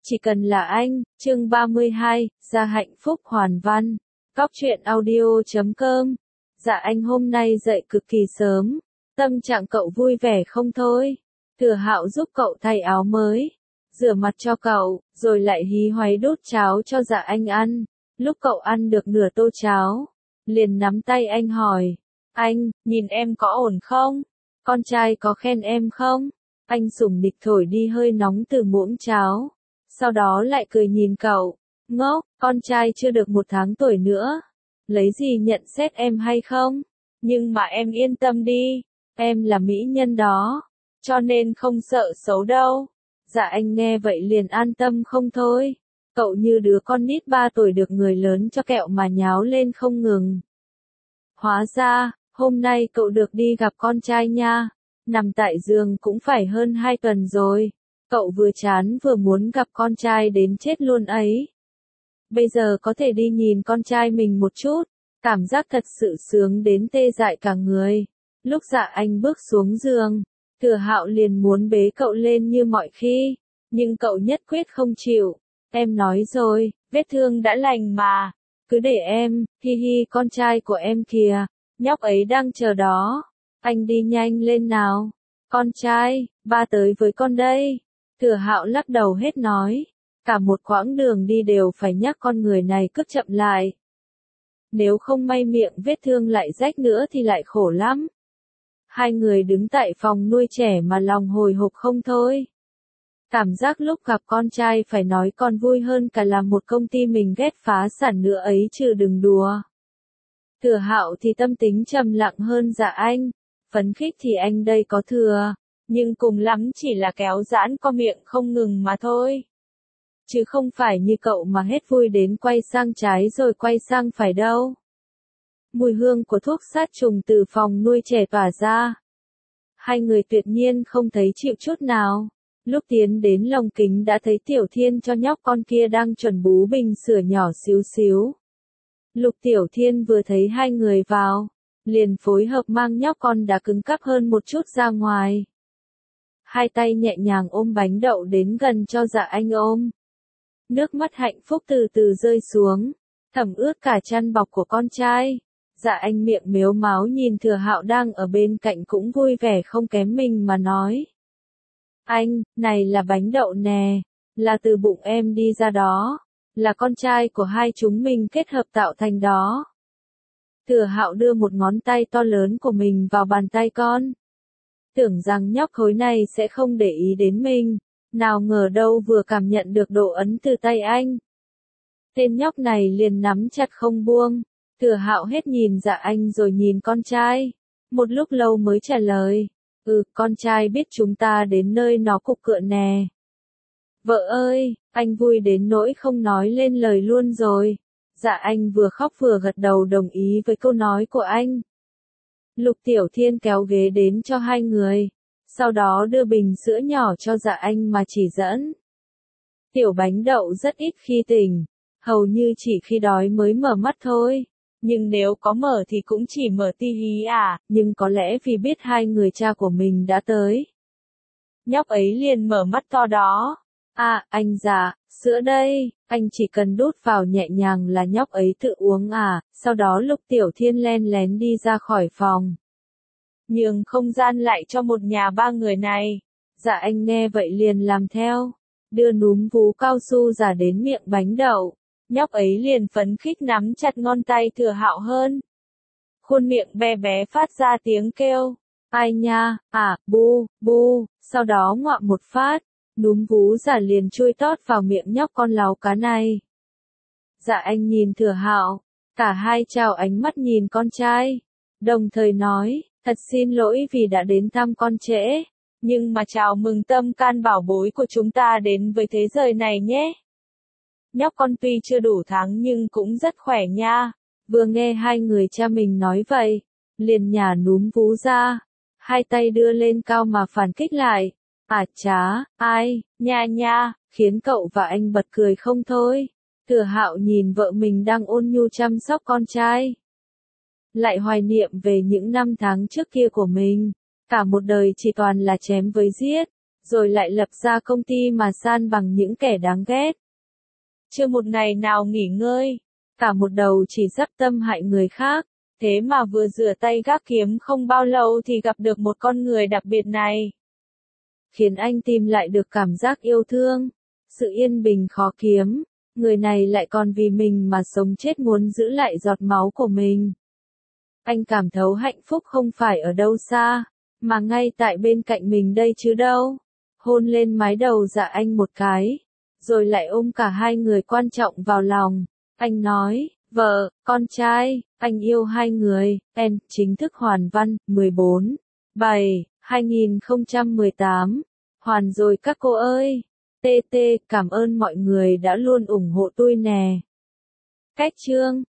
Chỉ cần là anh, chương 32, Gia hạnh phúc hoàn văn. Cóc truyện audio.com. Dạ anh hôm nay dậy cực kỳ sớm, tâm trạng cậu vui vẻ không thôi. Thừa Hạo giúp cậu thay áo mới, rửa mặt cho cậu, rồi lại hí hoáy đút cháo cho dạ anh ăn. Lúc cậu ăn được nửa tô cháo, liền nắm tay anh hỏi, anh, nhìn em có ổn không? Con trai có khen em không? Anh sủng nịch thổi đi hơi nóng từ muỗng cháo, sau đó lại cười nhìn cậu, ngốc, con trai chưa được 1 tháng tuổi nữa, lấy gì nhận xét em hay không? Nhưng mà em yên tâm đi, em là mỹ nhân đó, cho nên không sợ xấu đâu. Dạ anh nghe vậy liền an tâm không thôi, cậu như đứa con nít 3 tuổi được người lớn cho kẹo mà nháo lên không ngừng. Hóa ra, hôm nay cậu được đi gặp con trai nha, nằm tại giường cũng phải hơn 2 tuần rồi. Cậu vừa chán vừa muốn gặp con trai đến chết luôn ấy. Bây giờ có thể đi nhìn con trai mình một chút, cảm giác thật sự sướng đến tê dại cả người. Lúc dạ anh bước xuống giường, Thừa Hạo liền muốn bế cậu lên như mọi khi, nhưng cậu nhất quyết không chịu. Em nói rồi, vết thương đã lành mà, cứ để em, hi hi con trai của em kìa, nhóc ấy đang chờ đó. Anh đi nhanh lên nào. Con trai, ba tới với con đây. Thừa Hạo lắc đầu hết nói, cả một quãng đường đi đều phải nhắc con người này cất chậm lại. Nếu không may miệng vết thương lại rách nữa thì lại khổ lắm. Hai người đứng tại phòng nuôi trẻ mà lòng hồi hộp không thôi. Cảm giác lúc gặp con trai phải nói còn vui hơn cả làm một công ty mình ghét phá sản nữa ấy chứ đừng đùa. Thừa Hạo thì tâm tính trầm lặng hơn dạ anh, phấn khích thì anh đây có thừa, nhưng cùng lắm chỉ là kéo giãn co miệng không ngừng mà thôi. Chứ không phải như cậu mà hết vui đến quay sang trái rồi quay sang phải đâu. Mùi hương của thuốc sát trùng từ phòng nuôi trẻ tỏa ra. Hai người tuyệt nhiên không thấy chịu chút nào. Lúc tiến đến lồng kính đã thấy Tiểu Thiên cho nhóc con kia đang chuẩn bú bình sữa nhỏ xíu xíu. Lục Tiểu Thiên vừa thấy hai người vào, liền phối hợp mang nhóc con đã cứng cáp hơn một chút ra ngoài. Hai tay nhẹ nhàng ôm bánh đậu đến gần cho dạ anh ôm. Nước mắt hạnh phúc từ từ rơi xuống, thẩm ướt cả chăn bọc của con trai. Dạ anh miệng mếu máo nhìn Thừa Hạo đang ở bên cạnh cũng vui vẻ không kém mình mà nói. Anh, này là bánh đậu nè, là từ bụng em đi ra đó, là con trai của hai chúng mình kết hợp tạo thành đó. Thừa Hạo đưa một ngón tay to lớn của mình vào bàn tay con. Tưởng rằng nhóc khối này sẽ không để ý đến mình, nào ngờ đâu vừa cảm nhận được độ ấn từ tay anh. Tên nhóc này liền nắm chặt không buông. Thừa Hạo hết nhìn dạ anh rồi nhìn con trai. Một lúc lâu mới trả lời. Con trai biết chúng ta đến nơi nó cục cựa nè. Vợ ơi, anh vui đến nỗi không nói lên lời luôn rồi. Dạ anh vừa khóc vừa gật đầu đồng ý với câu nói của anh. Lục Tiểu Thiên kéo ghế đến cho hai người, sau đó đưa bình sữa nhỏ cho dạ anh mà chỉ dẫn. Tiểu bánh đậu rất ít khi tỉnh, hầu như chỉ khi đói mới mở mắt thôi. Nhưng nếu có mở thì cũng chỉ mở ti hí à, nhưng có lẽ vì biết hai người cha của mình đã tới. Nhóc ấy liền mở mắt to đó. À, anh già, sữa đây, anh chỉ cần đút vào nhẹ nhàng là nhóc ấy tự uống à, sau đó Lục Tiểu Thiên len lén đi ra khỏi phòng. Nhường không gian lại cho một nhà 3 người này. Dạ anh nghe vậy liền làm theo, đưa núm vú cao su giả đến miệng bánh đậu. Nhóc ấy liền phấn khích nắm chặt ngón tay Thừa Hạo hơn. Khuôn miệng bé bé phát ra tiếng kêu. Ai nha, bu, bu, sau đó ngoạm một phát, núm vú giả liền chui tót vào miệng nhóc con láo cá này. Dạ anh nhìn Thừa Hạo, cả hai trao ánh mắt nhìn con trai, đồng thời nói, thật xin lỗi vì đã đến thăm con trễ, nhưng mà chào mừng tâm can bảo bối của chúng ta đến với thế giới này nhé. Nhóc con tuy chưa đủ tháng nhưng cũng rất khỏe nha. Vừa nghe hai người cha mình nói vậy, liền nhả núm vú ra, hai tay đưa lên cao mà phản kích lại. À chá, ai, nha nha, khiến cậu và anh bật cười không thôi. Thừa Hạo nhìn vợ mình đang ôn nhu chăm sóc con trai, lại hoài niệm về những năm tháng trước kia của mình, cả một đời chỉ toàn là chém với giết, rồi lại lập ra công ty mà san bằng những kẻ đáng ghét. Chưa một ngày nào nghỉ ngơi, cả một đầu chỉ dắp tâm hại người khác, thế mà vừa rửa tay gác kiếm không bao lâu thì gặp được một con người đặc biệt này. Khiến anh tìm lại được cảm giác yêu thương, sự yên bình khó kiếm, người này lại còn vì mình mà sống chết muốn giữ lại giọt máu của mình. Anh cảm thấu hạnh phúc không phải ở đâu xa, mà ngay tại bên cạnh mình đây chứ đâu. Hôn lên mái đầu Dạ Anh một cái, rồi lại ôm cả hai người quan trọng vào lòng. Anh nói, vợ, con trai, anh yêu hai người. Em chính thức hoàn văn, 14/7/2018. Hoàn rồi các cô ơi. TT, cảm ơn mọi người đã luôn ủng hộ tôi nè. Cách chương